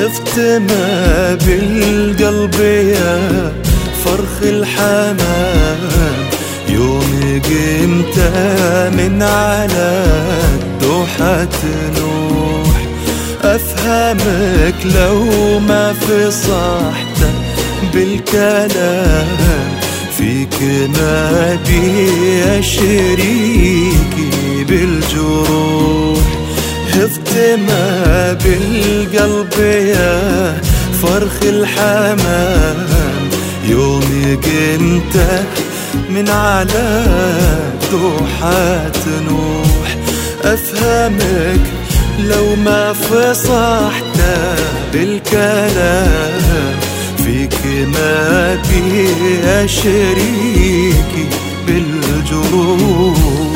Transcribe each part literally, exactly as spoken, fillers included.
خفت ما بالقلب يا فرخ الحمام، يوم قمت من على الدوحة نوح. أفهمك لو ما فصحت بالكلام، فيك ما بي شريكي بالجروح. خفت ما بالقلب يا فرخ الحمام، يوم قمت من على دوحة نوح. أفهمك لو ما فصحت بالكلام، فيك ما بي شريكي بالجروح.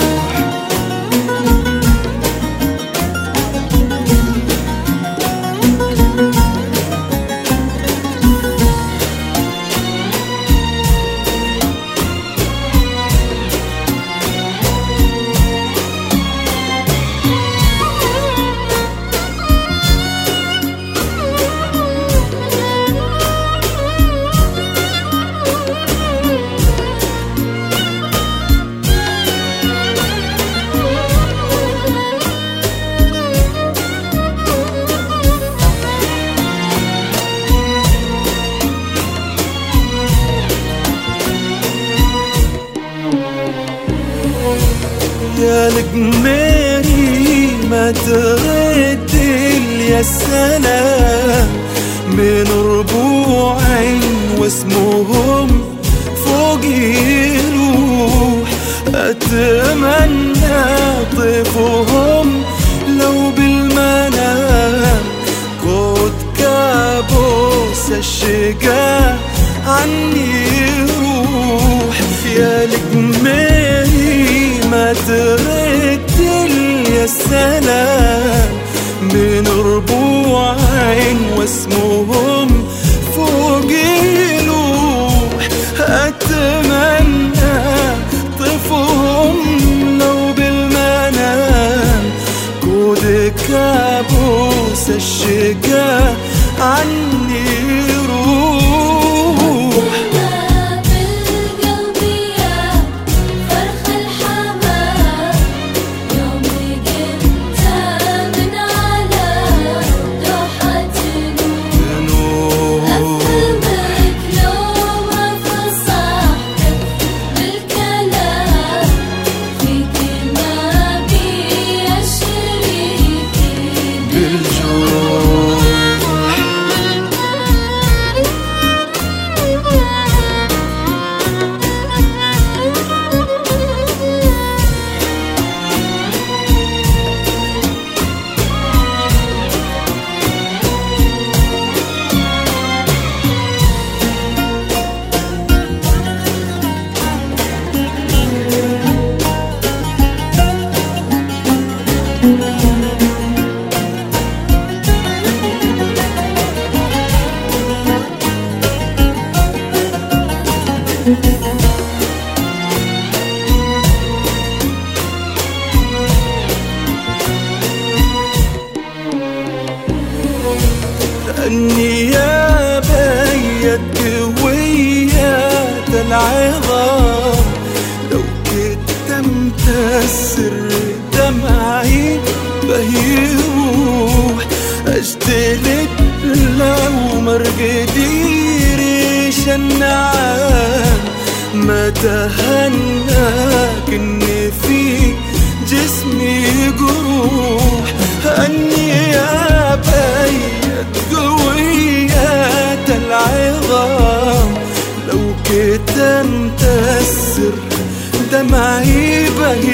يا القميري ما ترد لي السلام من ربوع واسمهم فوق يروح. أتمنى طيفهم لو بالمنام، كود كابوس الشقا عني يروح. يا القميري ما ترد لي السلام من ربوع واسمهم فوق يلوح. أتمنى طفهم لو بالمنام، كود كابوس الشقا عني يروح. لأني يا بيت قوية العظام، لو كتمت السر دمعي بيروح. أجتلد لو مرقدي ريش النعام، ما تهناك إني في جسمي جروح. أني يا بيت قوية العظام، لو كتمت السر دمعي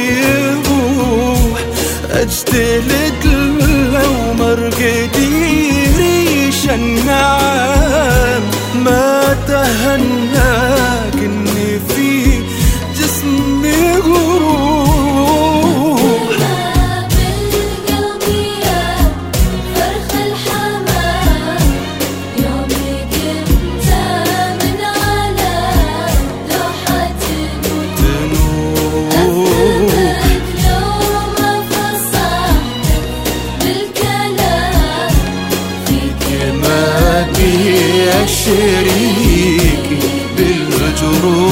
بيروح. أجتلد لو مرقدي ريش النعام، ما تهناك إني في جسمي جروح. شريكي بالجروح.